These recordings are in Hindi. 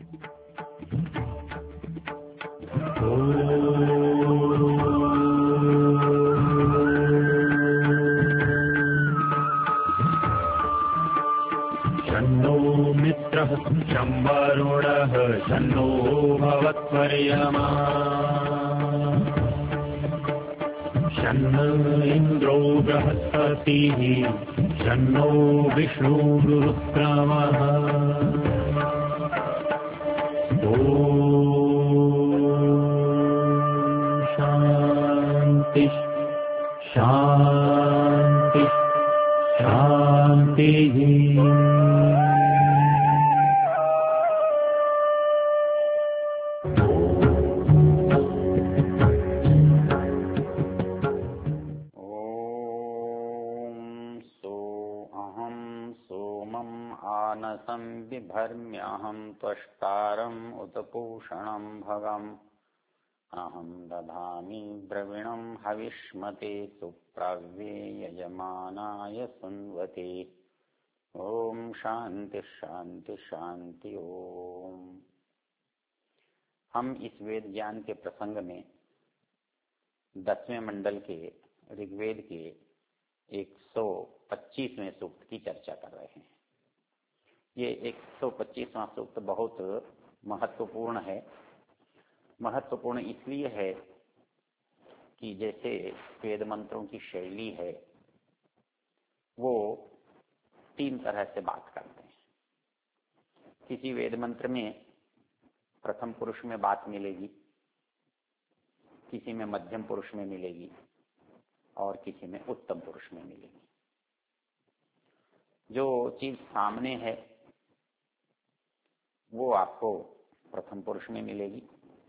शन्नो मित्रः शं वरुणः शन्नो भवत्वर्यमा शन्न इन्द्रो बृहस्पतिः शन्नो विष्णुरुक्रमः ॐ शान्ति शान्ति शान्तिः। बिभर्म्यहं त्वष्टारम् उत्पूषणं भगम् अहं दधामि द्रविणं हविष्मते सुप्रव्ये यजमानाय सुन्वते। ओम शांति शांति शांति ओम। हम इस वेद ज्ञान के प्रसंग में 10वें मंडल के ऋग्वेद के 125वें सूक्त की चर्चा कर रहे हैं। ये 125वां सूक्त बहुत महत्वपूर्ण है। महत्वपूर्ण इसलिए है कि जैसे वेद मंत्रों की शैली है वो 3 तरह से बात करते हैं। किसी वेद मंत्र में प्रथम पुरुष में बात मिलेगी, किसी में मध्यम पुरुष में मिलेगी और किसी में उत्तम पुरुष में मिलेगी। जो चीज सामने है वो आपको प्रथम पुरुष में मिलेगी।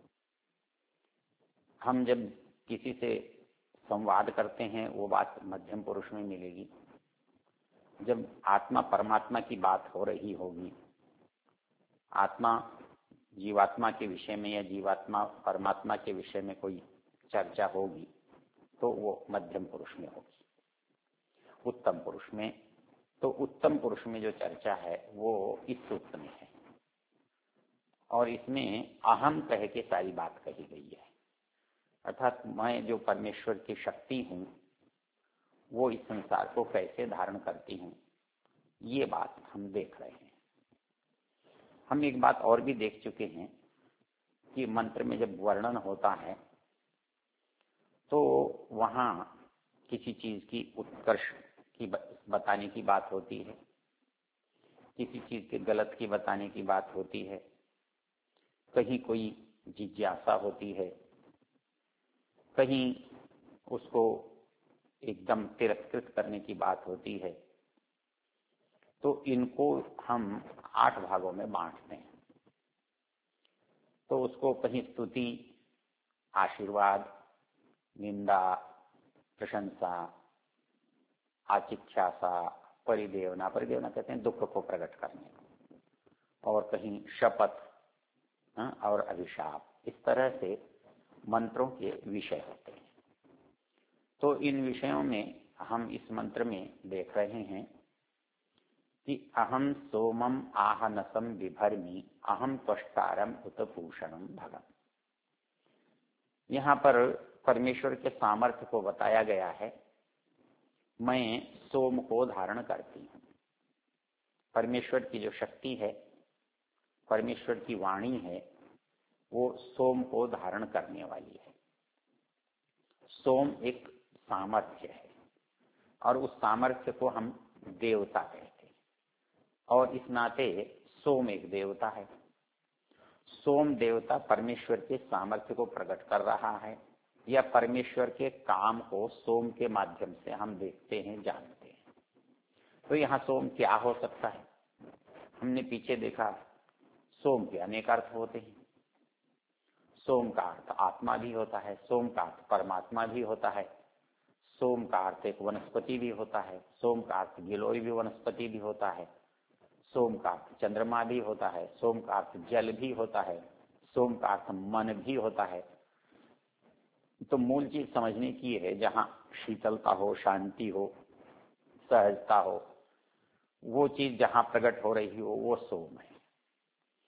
हम जब किसी से संवाद करते हैं वो बात मध्यम पुरुष में मिलेगी। जब आत्मा परमात्मा की बात हो रही होगी, आत्मा जीवात्मा के विषय में या जीवात्मा परमात्मा के विषय में कोई चर्चा होगी तो वो मध्यम पुरुष में होगी। उत्तम पुरुष में, तो उत्तम पुरुष में जो चर्चा है वो इस सूक्त में है और इसमें अहम कह के सारी बात कही गई है। अर्थात मैं जो परमेश्वर की शक्ति हूँ वो इस संसार को कैसे धारण करती हूँ, ये बात हम देख रहे हैं। हम एक बात और भी देख चुके हैं कि मंत्र में जब वर्णन होता है तो वहाँ किसी चीज की उत्कर्ष की बताने की बात होती है, किसी चीज के गलत की बताने की बात होती है, कहीं कोई जिज्ञासा होती है, कहीं उसको एकदम तिरस्कृत करने की बात होती है। तो इनको हम 8 भागों में बांटते हैं। तो उसको कहीं स्तुति, आशीर्वाद, निंदा, प्रशंसा, आचिख्यासा, परिदेवना, परिदेवना कहते हैं दुख को प्रकट करने, और कहीं शपथ और अभिशाप, इस तरह से मंत्रों के विषय होते हैं। तो इन विषयों में हम इस मंत्र में देख रहे हैं कि अहम सोमम आहनसम बिभर्मि अहम त्वष्टारम उत्पूषणम भगम। यहाँ पर परमेश्वर के सामर्थ्य को बताया गया है। मैं सोम को धारण करती हूँ। परमेश्वर की जो शक्ति है, परमेश्वर की वाणी है, वो सोम को धारण करने वाली है। सोम एक सामर्थ्य है और उस सामर्थ्य को हम देवता कहते हैं और इस नाते सोम एक देवता है। सोम देवता परमेश्वर के सामर्थ्य को प्रकट कर रहा है या परमेश्वर के काम को सोम के माध्यम से हम देखते हैं, जानते हैं। तो यहाँ सोम क्या हो सकता है? हमने पीछे देखा सोम के अनेक अर्थ होते हैं। सोम का अर्थ आत्मा भी होता है, सोम का अर्थ परमात्मा भी होता है, सोम का अर्थ एक वनस्पति भी होता है, सोम का अर्थ गिलोय भी वनस्पति भी होता है, सोम का अर्थ चंद्रमा भी होता है, सोम का अर्थ जल भी होता है, सोम का अर्थ मन भी होता है। तो मूल चीज समझने की है, जहाँ शीतलता हो, शांति हो, सहजता हो, वो चीज जहाँ प्रकट हो रही हो वो सोम है।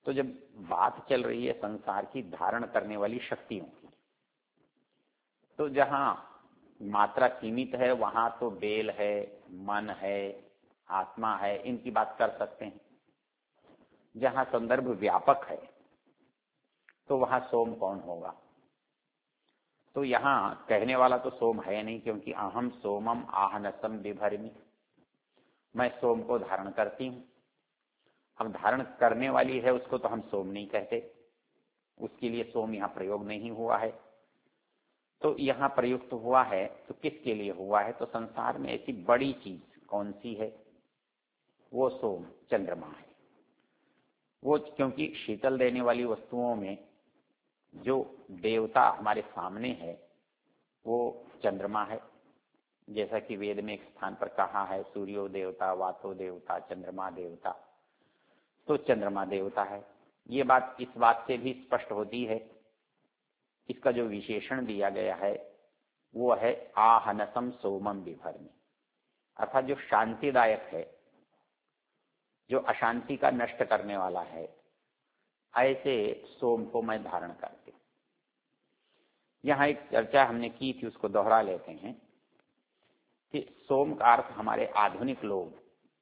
तो जब बात चल रही है संसार की धारण करने वाली शक्तियों की, तो जहां मात्रा सीमित है वहां तो बेल है, मन है, आत्मा है, इनकी बात कर सकते हैं। जहां संदर्भ व्यापक है तो वहां सोम कौन होगा? तो यहां कहने वाला तो सोम है नहीं, क्योंकि अहम सोमम आहनसम बिभरमि, मैं सोम को धारण करती हूं। अब धारण करने वाली है उसको तो हम सोम नहीं कहते, उसके लिए सोम यहाँ प्रयोग नहीं हुआ है। तो यहाँ प्रयुक्त हुआ है तो किसके लिए हुआ है? तो संसार में ऐसी बड़ी चीज कौन सी है? वो सोम, चंद्रमा है। वो क्योंकि शीतल देने वाली वस्तुओं में जो देवता हमारे सामने है वो चंद्रमा है। जैसा कि वेद में एक स्थान पर कहा है, सूर्यो देवता, वातो देवता, चंद्रमा देवता, तो चंद्रमा देवता है। ये बात इस बात से भी स्पष्ट होती है, इसका जो विशेषण दिया गया है वो है आहनसम सोमम बिभरमि, अर्थात जो शांतिदायक है, जो अशांति का नष्ट करने वाला है, ऐसे सोम को मैं धारण करती हूं। यहां एक चर्चा हमने की थी, उसको दोहरा लेते हैं कि सोम का अर्थ हमारे आधुनिक लोग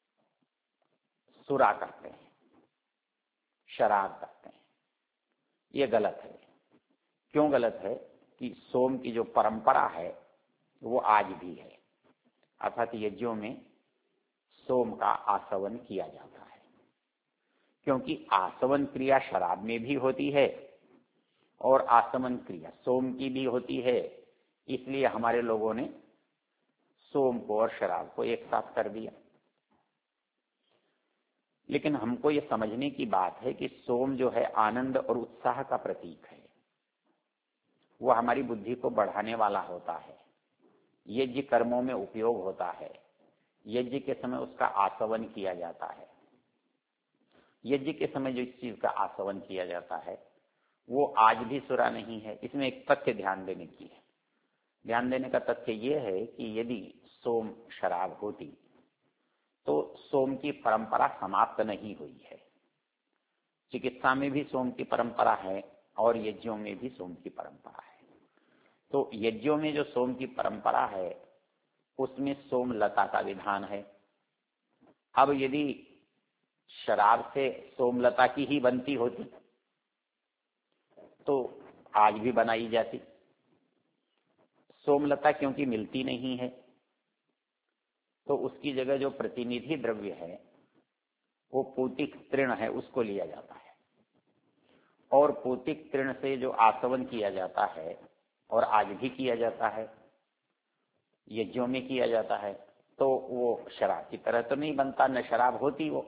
सुरा करते हैं, शराब करते हैं। ये गलत है। क्यों गलत है? कि सोम की जो परंपरा है वो आज भी है, अर्थात यज्ञों में सोम का आसवन किया जाता है, क्योंकि आसवन क्रिया शराब में भी होती है और आसवन क्रिया सोम की भी होती है। इसलिए हमारे लोगों ने सोम को और शराब को एक साथ कर दिया। लेकिन हमको ये समझने की बात है कि सोम जो है आनंद और उत्साह का प्रतीक है, वो हमारी बुद्धि को बढ़ाने वाला होता है, यज्ञ कर्मों में उपयोग होता है। यज्ञ के समय उसका आसवन किया जाता है। यज्ञ के समय जो इस चीज का आसवन किया जाता है वो आज भी सुरा नहीं है। इसमें एक तथ्य ध्यान देने की है। ध्यान देने का तथ्य ये है कि यदि सोम शराब होती तो सोम की परंपरा समाप्त नहीं हुई है। चिकित्सा में भी सोम की परंपरा है और यज्ञों में भी सोम की परंपरा है। तो यज्ञों में जो सोम की परंपरा है उसमें सोमलता का विधान है। अब यदि शराब से सोमलता की ही बनती होती तो आज भी बनाई जाती। सोमलता क्योंकि मिलती नहीं है तो उसकी जगह जो प्रतिनिधि द्रव्य है वो पूतिक तृण है, उसको लिया जाता है। और पूतिक तृण से जो आसवन किया जाता है और आज भी किया जाता है, यज्ञों में किया जाता है, तो वो शराब की तरह तो नहीं बनता, न शराब होती। वो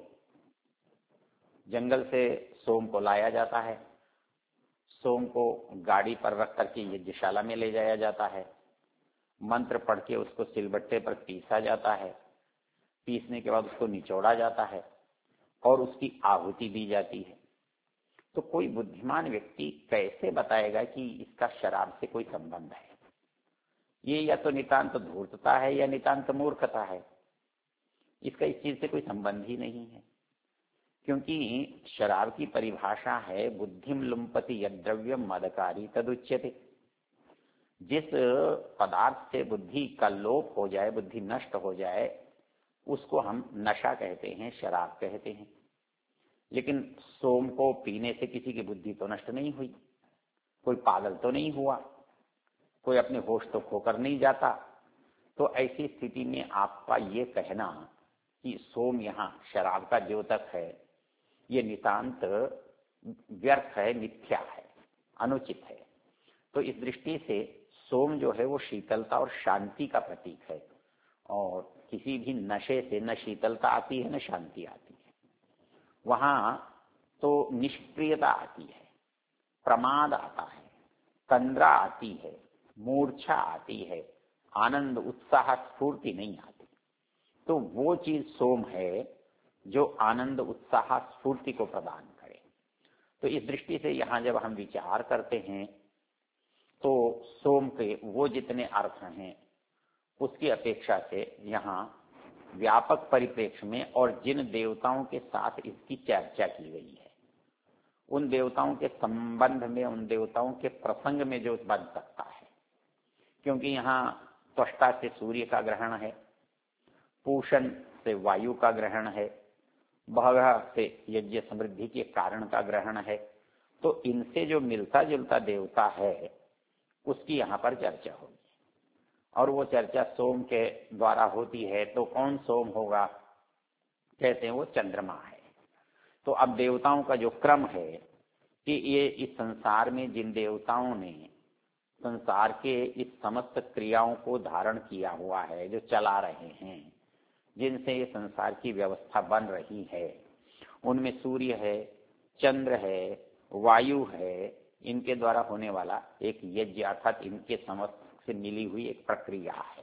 जंगल से सोम को लाया जाता है, सोम को गाड़ी पर रख करके यज्ञशाला में ले जाया जाता है, मंत्र पढ़ के उसको सिलबट्टे पर पीसा जाता है, पीसने के बाद उसको निचोड़ा जाता है और उसकी आहुति दी जाती है। तो कोई बुद्धिमान व्यक्ति कैसे बताएगा कि इसका शराब से कोई संबंध है? ये या तो नितांत धूर्तता है या नितांत मूर्खता है। इसका इस चीज से कोई संबंध ही नहीं है, क्योंकि शराब की परिभाषा है बुद्धिम लुम्पति यद्रव्यम मदकारी तदुच्यते। जिस पदार्थ से बुद्धि का लोप हो जाए, बुद्धि नष्ट हो जाए, उसको हम नशा कहते हैं, शराब कहते हैं। लेकिन सोम को पीने से किसी की बुद्धि तो नष्ट नहीं हुई, कोई पागल तो नहीं हुआ, कोई अपने होश तो खोकर नहीं जाता। तो ऐसी स्थिति में आपका ये कहना कि सोम यहाँ शराब का द्योतक है, ये नितांत व्यर्थ है, मिथ्या है, अनुचित है। तो इस दृष्टि से सोम जो है वो शीतलता और शांति का प्रतीक है, और किसी भी नशे से न शीतलता आती है न शांति आती है। वहां तो निष्क्रियता आती है, प्रमाद आता है, तंद्रा आती है, मूर्छा आती है, आनंद उत्साह स्फूर्ति नहीं आती। तो वो चीज सोम है जो आनंद उत्साह स्फूर्ति को प्रदान करे। तो इस दृष्टि से यहां जब हम विचार करते हैं तो सोम के वो जितने अर्थ हैं उसकी अपेक्षा से यहाँ व्यापक परिप्रेक्ष्य में और जिन देवताओं के साथ इसकी चर्चा की गई है उन देवताओं के संबंध में, उन देवताओं के प्रसंग में जो बन सकता है, क्योंकि यहाँ त्वष्टा से सूर्य का ग्रहण है, पूषण से वायु का ग्रहण है, भगः से यज्ञ समृद्धि के कारण का ग्रहण है। तो इनसे जो मिलता जुलता देवता है उसकी यहाँ पर चर्चा होगी, और वो चर्चा सोम के द्वारा होती है। तो कौन सोम होगा? कहते हैं वो चंद्रमा है। तो अब देवताओं का जो क्रम है कि ये इस संसार में जिन देवताओं ने संसार के इस समस्त क्रियाओं को धारण किया हुआ है, जो चला रहे हैं, जिनसे ये संसार की व्यवस्था बन रही है, उनमें सूर्य है, चंद्र है, वायु है, इनके द्वारा होने वाला एक यज्ञ अर्थात इनके समस्त से मिली हुई एक प्रक्रिया है।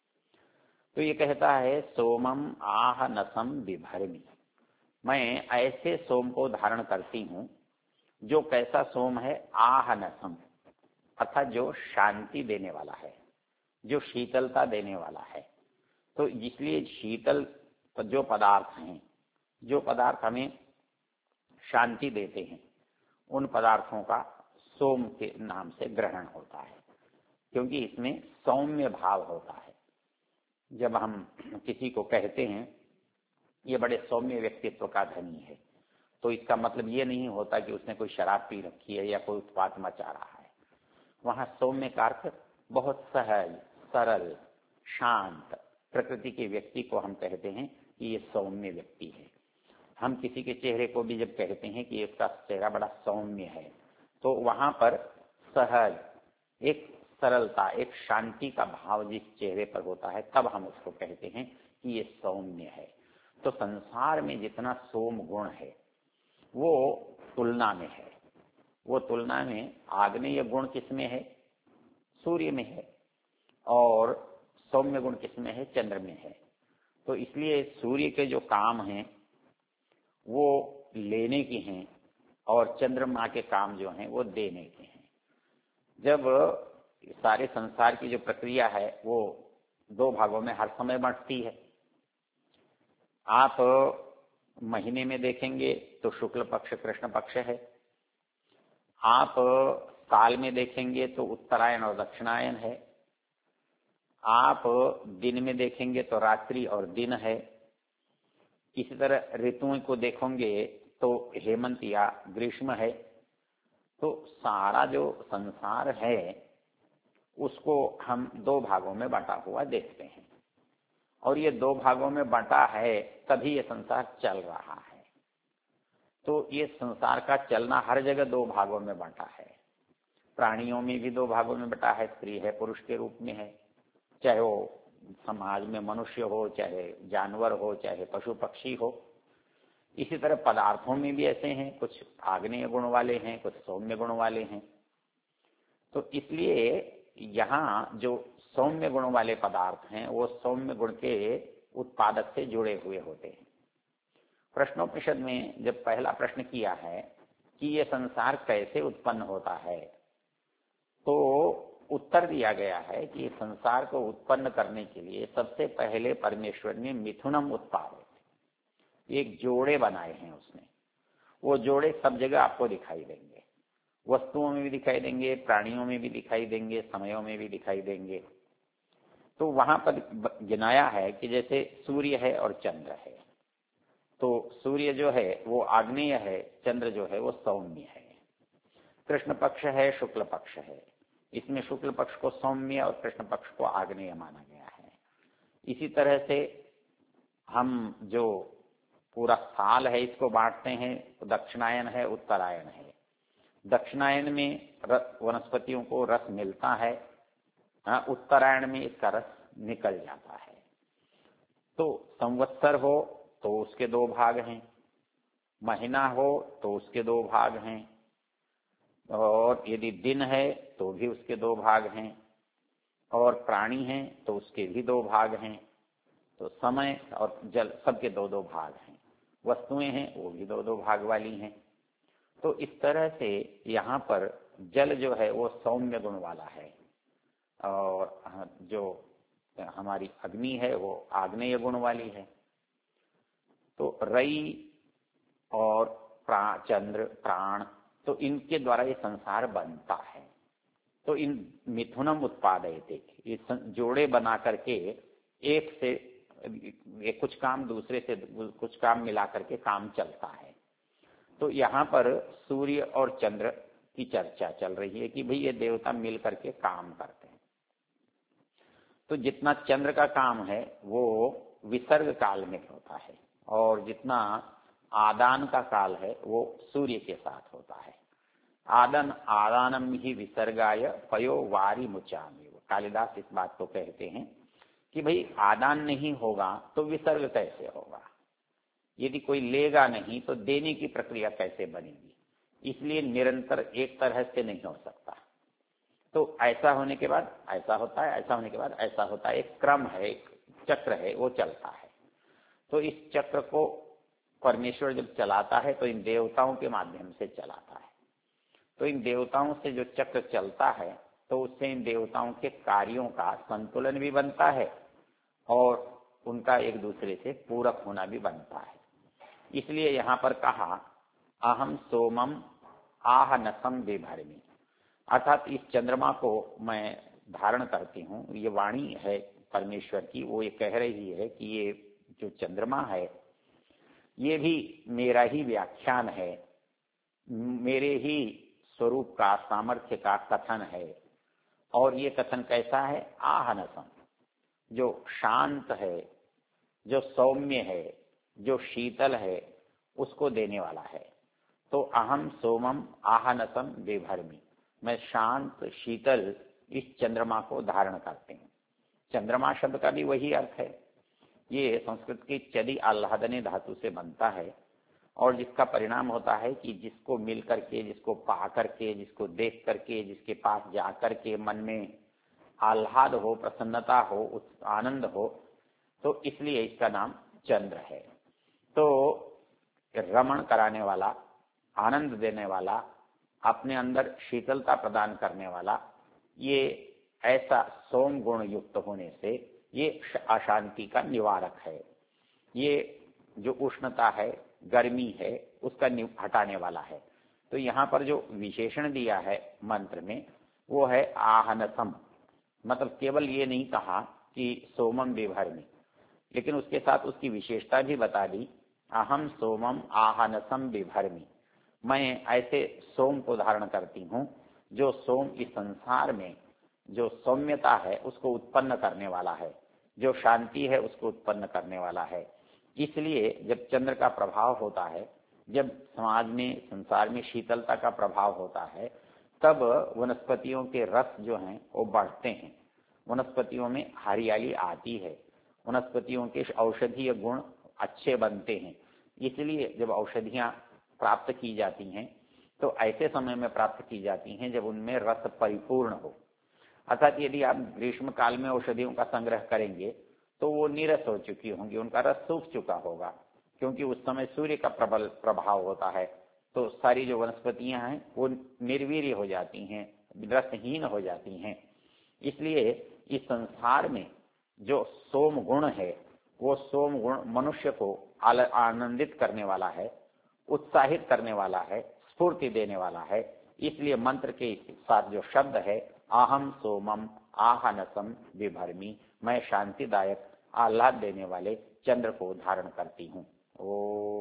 तो ये कहता है सोमम आह नसम बिभरमी, मैं ऐसे सोम को धारण करती हूँ जो कैसा सोम है? आह नसम, अर्थात जो शांति देने वाला है, जो शीतलता देने वाला है। तो इसलिए शीतल जो पदार्थ हैं, जो पदार्थ हमें शांति देते हैं, उन पदार्थों का सोम के नाम से ग्रहण होता है, क्योंकि इसमें सौम्य भाव होता है। जब हम किसी को कहते हैं ये बड़े सौम्य व्यक्तित्व का धनी है, तो इसका मतलब ये नहीं होता कि उसने कोई शराब पी रखी है या कोई उत्पात मचा रहा है। वहां सौम्य का अर्थ बहुत सहज, सरल, शांत प्रकृति के व्यक्ति को हम कहते हैं कि ये सौम्य व्यक्ति है। हम किसी के चेहरे को भी जब कहते हैं कि इसका चेहरा बड़ा सौम्य है, तो वहां पर सहज, एक सरलता, एक शांति का भाव जिस चेहरे पर होता है, तब हम उसको कहते हैं कि ये सौम्य है। तो संसार में जितना सोम गुण है वो तुलना में है। वो तुलना में आग्नेय गुण किसमें है? सूर्य में है। और सौम्य गुण किसमें है? चंद्र में है। तो इसलिए सूर्य के जो काम हैं वो लेने के हैं, और चंद्रमा के काम जो हैं वो देने के हैं। जब सारे संसार की जो प्रक्रिया है वो दो भागों में हर समय बढ़ती है। आप महीने में देखेंगे तो शुक्ल पक्ष कृष्ण पक्ष है, आप काल में देखेंगे तो उत्तरायण और दक्षिणायन है, आप दिन में देखेंगे तो रात्रि और दिन है। इसी तरह ऋतुओं को देखोगे तो हेमंत या ग्रीष्म है। तो सारा जो संसार है उसको हम दो भागों में बांटा हुआ देखते हैं, और ये दो भागों में बांटा है तभी ये संसार चल रहा है। तो ये संसार का चलना हर जगह दो भागों में बांटा है। प्राणियों में भी दो भागों में बटा है, स्त्री है पुरुष के रूप में है, चाहे वो समाज में मनुष्य हो, चाहे जानवर हो, चाहे पशु पक्षी हो। इसी तरह पदार्थों में भी ऐसे हैं, कुछ आग्नेय गुण वाले हैं, कुछ सौम्य गुण वाले हैं। तो इसलिए यहाँ जो सौम्य गुण वाले पदार्थ हैं वो सौम्य गुण के उत्पादक से जुड़े हुए होते हैं। प्रश्नोपनिषद में जब पहला प्रश्न किया है कि ये संसार कैसे उत्पन्न होता है, तो उत्तर दिया गया है कि संसार को उत्पन्न करने के लिए सबसे पहले परमेश्वर ने मिथुनम उत्पादित, एक जोड़े बनाए हैं उसने। वो जोड़े सब जगह आपको दिखाई देंगे, वस्तुओं में भी दिखाई देंगे, प्राणियों में भी दिखाई देंगे, समयों में भी दिखाई देंगे। तो वहां पर गिनाया है कि जैसे सूर्य है और चंद्र है, तो सूर्य जो है वो आग्नेय है, चंद्र जो है वो सौम्य है। कृष्ण पक्ष है, शुक्ल पक्ष है, इसमें शुक्ल पक्ष को सौम्य और कृष्ण पक्ष को आग्नेय माना गया है। इसी तरह से हम जो पूरा साल है इसको बांटते हैं, तो दक्षिणायन है, उत्तरायण है। दक्षिणायन में वनस्पतियों को रस मिलता है, उत्तरायण में इसका रस निकल जाता है। तो संवत्सर हो तो उसके दो भाग हैं, महीना हो तो उसके दो भाग हैं, और यदि दिन है तो भी उसके दो भाग हैं, और प्राणी हैं तो उसके भी दो भाग हैं। तो समय और जल सबके दो दो भाग हैं, वस्तुएं हैं वो भी दो दो भाग वाली हैं। तो इस तरह से यहाँ पर जल जो है वो सौम्य गुण वाला है, और जो हमारी अग्नि है वो आग्नेय गुण वाली है। तो रई और चंद्र, प्राण, तो इनके द्वारा ये संसार बनता है। तो इन मिथुनम उत्पादयते, ये जोड़े बना करके एक से कुछ काम दूसरे से कुछ काम मिला करके काम चलता है। तो यहाँ पर सूर्य और चंद्र की चर्चा चल रही है कि भाई ये देवता मिल करके काम करते हैं। तो जितना चंद्र का काम है वो विसर्ग काल में होता है, और जितना आदान का काल है वो सूर्य के साथ होता है। आदानम ही विसर्गाय पयो वारी मुचामी। कालिदास इस बात को कहते हैं कि भाई आदान नहीं होगा तो विसर्ग कैसे होगा, यदि कोई लेगा नहीं तो देने की प्रक्रिया कैसे बनेगी, इसलिए निरंतर एक तरह से नहीं हो सकता। तो ऐसा होने के बाद ऐसा होता है, ऐसा होने के बाद ऐसा होता है, एक क्रम है, एक चक्र है, वो चलता है। तो इस चक्र को परमेश्वर जब चलाता है तो इन देवताओं के माध्यम से चलाता है। तो इन देवताओं से जो चक्र चलता है तो उससे इन देवताओं के कार्यों का संतुलन भी बनता है और उनका एक दूसरे से पूरक होना भी बनता है। इसलिए यहाँ पर कहा अहम सोमम आह नसम बिभर्मी, अर्थात इस चंद्रमा को मैं धारण करती हूँ। ये वाणी है परमेश्वर की, वो ये कह रही है कि ये जो चंद्रमा है ये भी मेरा ही व्याख्यान है, मेरे ही स्वरूप का, सामर्थ्य का कथन है। और ये कथन कैसा है? आहनसम, जो शांत है, जो सौम्य है, जो शीतल है, उसको देने वाला है। तो अहम सोमम आहनसम बिभर्मी, मैं शांत शीतल इस चंद्रमा को धारण करते हैं। चंद्रमा शब्द का भी वही अर्थ है। ये संस्कृत की चदी आह्लादने धातु से बनता है और जिसका परिणाम होता है कि जिसको मिल करके, जिसको पा करके, जिसको देख करके, जिसके पास जा करके मन में आह्लाद हो, प्रसन्नता हो, आनंद हो, तो इसलिए इसका नाम चंद्र है। तो रमण कराने वाला, आनंद देने वाला, अपने अंदर शीतलता प्रदान करने वाला, ये ऐसा सोम गुण युक्त होने से ये अशांति का निवारक है। ये जो उष्णता है, गर्मी है, उसका हटाने वाला है। तो यहाँ पर जो विशेषण दिया है मंत्र में वो है आहनसम, मतलब केवल ये नहीं कहा कि सोमम बिभर्मी, लेकिन उसके साथ उसकी विशेषता भी बता दी। अहम सोमम आहनसम बिभर्मी, मैं ऐसे सोम को धारण करती हूँ जो सोम इस संसार में जो सौम्यता है उसको उत्पन्न करने वाला है, जो शांति है उसको उत्पन्न करने वाला है। इसलिए जब चंद्र का प्रभाव होता है, जब समाज में, संसार में शीतलता का प्रभाव होता है, तब वनस्पतियों के रस जो हैं वो बढ़ते हैं, वनस्पतियों में हरियाली आती है, वनस्पतियों के औषधीय गुण अच्छे बनते हैं। इसलिए जब औषधियाँ प्राप्त की जाती हैं तो ऐसे समय में प्राप्त की जाती हैं जब उनमें रस परिपूर्ण हो। अर्थात यदि आप ग्रीष्म काल में औषधियों का संग्रह करेंगे तो वो नीरस हो चुकी होंगी, उनका रस सूख चुका होगा, क्योंकि उस समय सूर्य का प्रबल प्रभाव होता है। तो सारी जो वनस्पतियां हैं वो निर्वीर्य हो जाती हैं, रसहीन हो जाती हैं। इसलिए इस संसार में जो सोम गुण है वो सोम गुण मनुष्य को आनंदित करने वाला है, उत्साहित करने वाला है, स्फूर्ति देने वाला है। इसलिए मंत्र के साथ जो शब्द है अहम सोमम आहनसम बिभर्मी, मैं शांतिदायक आह्लाद देने वाले चंद्र को धारण करती हूँ। ओ